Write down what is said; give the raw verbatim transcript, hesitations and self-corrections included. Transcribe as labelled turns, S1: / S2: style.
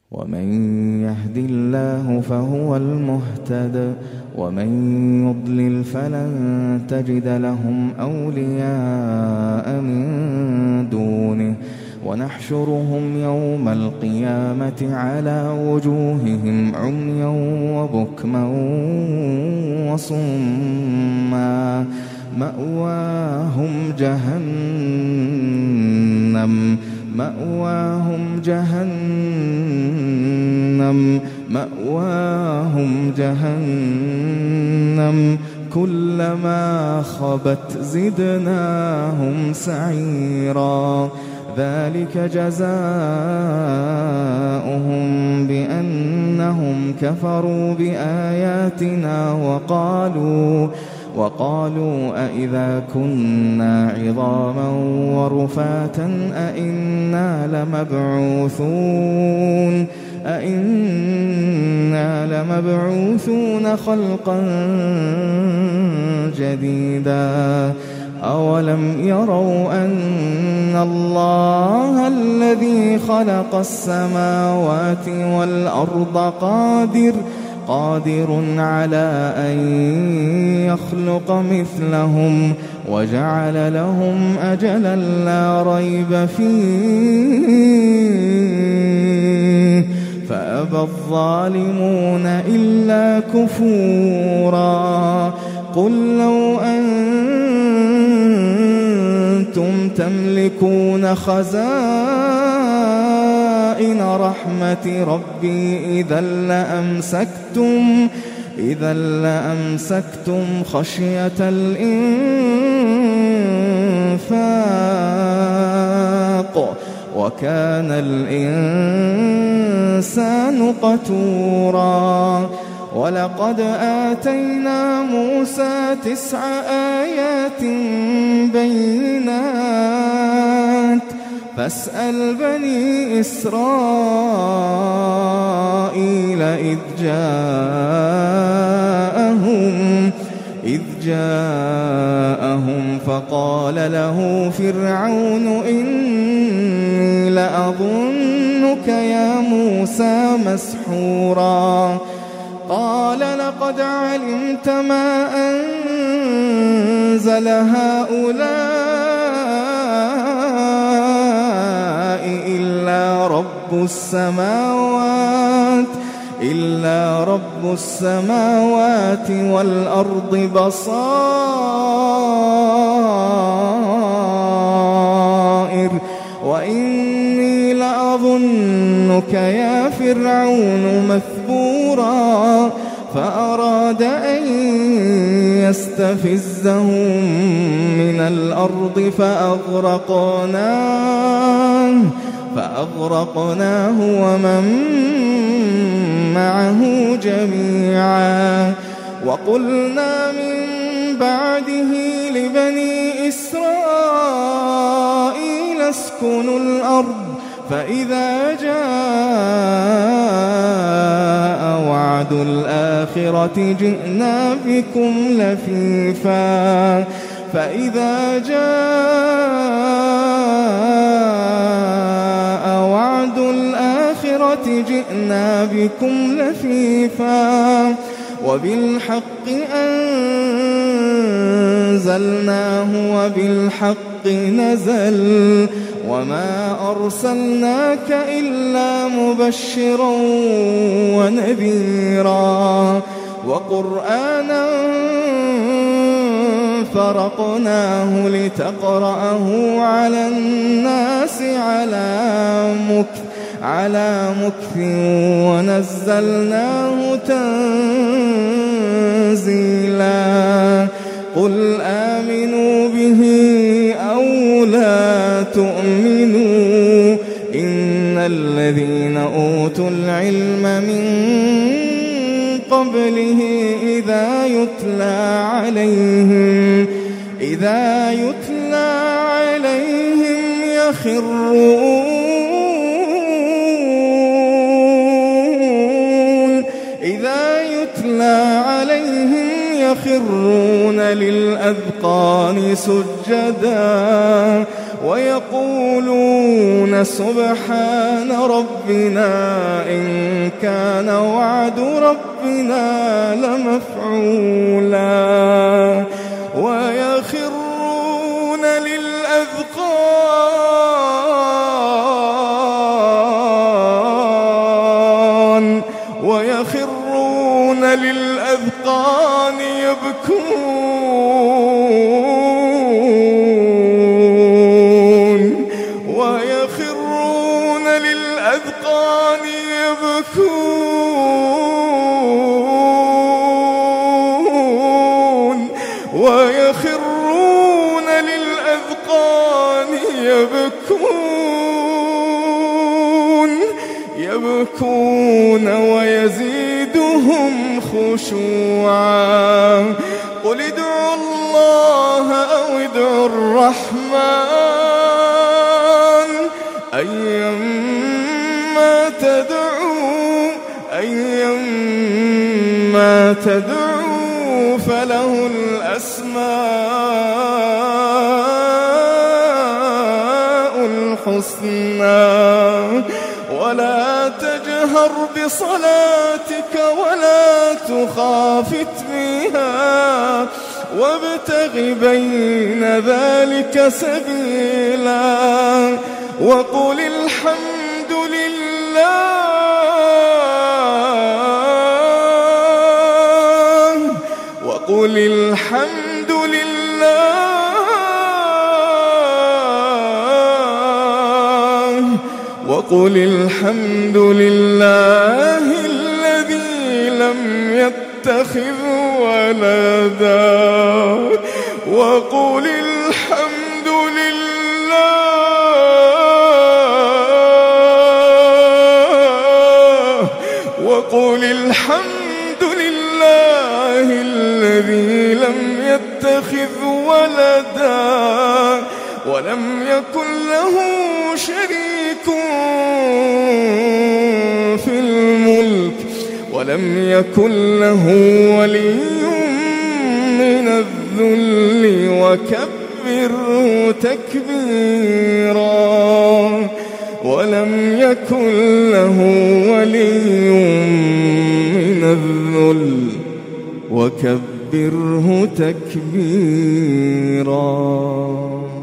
S1: ومن يهد الله فهو المهتد ومن يضلل فلن تجد لهم أولياء من دونه ونحشرهم يوم القيامة على وجوههم عميا وبكما وصما مأواهم جهنم مأواهم جهنم مأواهم جهنم كلما خبت زدناهم سعيرا ذلك جزاؤهم بأنهم كفروا بآياتنا وقالوا وقالوا أئذا كنا عظاما ورفاتا أئنا لمبعوثون أئنا لمبعوثون خلقا جديدا أولم يروا أن الله الذي خلق السماوات والأرض قادر قادر على أن يخلق مثلهم وجعل لهم أجلا لا ريب فيه فأبى الظالمون إلا كفورا قل لو أنتم تملكون خزائن رحمة ربي إذا لأمسكتم إذا لأمسكتم خشية الإنفاق وكان الإنسان قتورا ولقد آتينا موسى تسع آيات بينات فاسأل بني إسرائيل إذ جاءهم إذ جاءهم فقال له فرعون إني لأظنك يا موسى مسحورا قال لقد علمت ما أنزل هؤلاء إلا رب السماوات إلا رب السماوات والأرض بصائر وإني لأظنك يا فرعون مثبورا فأراد أن يستفزهم من الأرض فأغرقناه فأغرقناه ومن معه جميعا وقلنا من بعده لبني إسرائيل اسكنوا الأرض فإذا جاء وعد الآخرة جئنا بكم لفيفا فإذا جاء وعد الآخرة جئنا بكم لفيفا وبالحق أنزلناه وبالحق نزل وما أرسلناك إلا مبشرا ونذيرا وقرآنا فرقناه لتقرأه على الناس على مكث على مكث ونزلناه تنزيلا قل آمنوا به أو لا تؤمنوا إن الذين أوتوا العلم من قبله إذا يتلى عليهم إذا يتلى عليهم يخرون إذا يتلى عليهم يخرون للأذقان سجدا ويقولون سبحان ربنا إن كان وعد ربنا لمفعولا ويخرون للأذقان ويخرون للأذقان يبكون ويخرون للأذقان يبكون ويخرون للأذقان يبكون يبكون ويزيدهم خشوعا قل ادعوا الله أو ادعوا الرحمن أيما تدعوا أيما تدعوا فله الأسماء الحسنى ولا تجهر بصلاتك ولا تخافت بها وابتغ بين ذلك سبيلا وقل الحمد لله وقل الحمد لله وقل الحمد لله الذي لم يتخذ ولدا وقل الحمد لله وقل الحمد لله الذي لم يتخذ ولدا ولم يكن له شريك في الملك ولم يكن له ولي من الذل وكبره تكبيرا ولم يكن له ولي من الذل وكبره تكبيرا.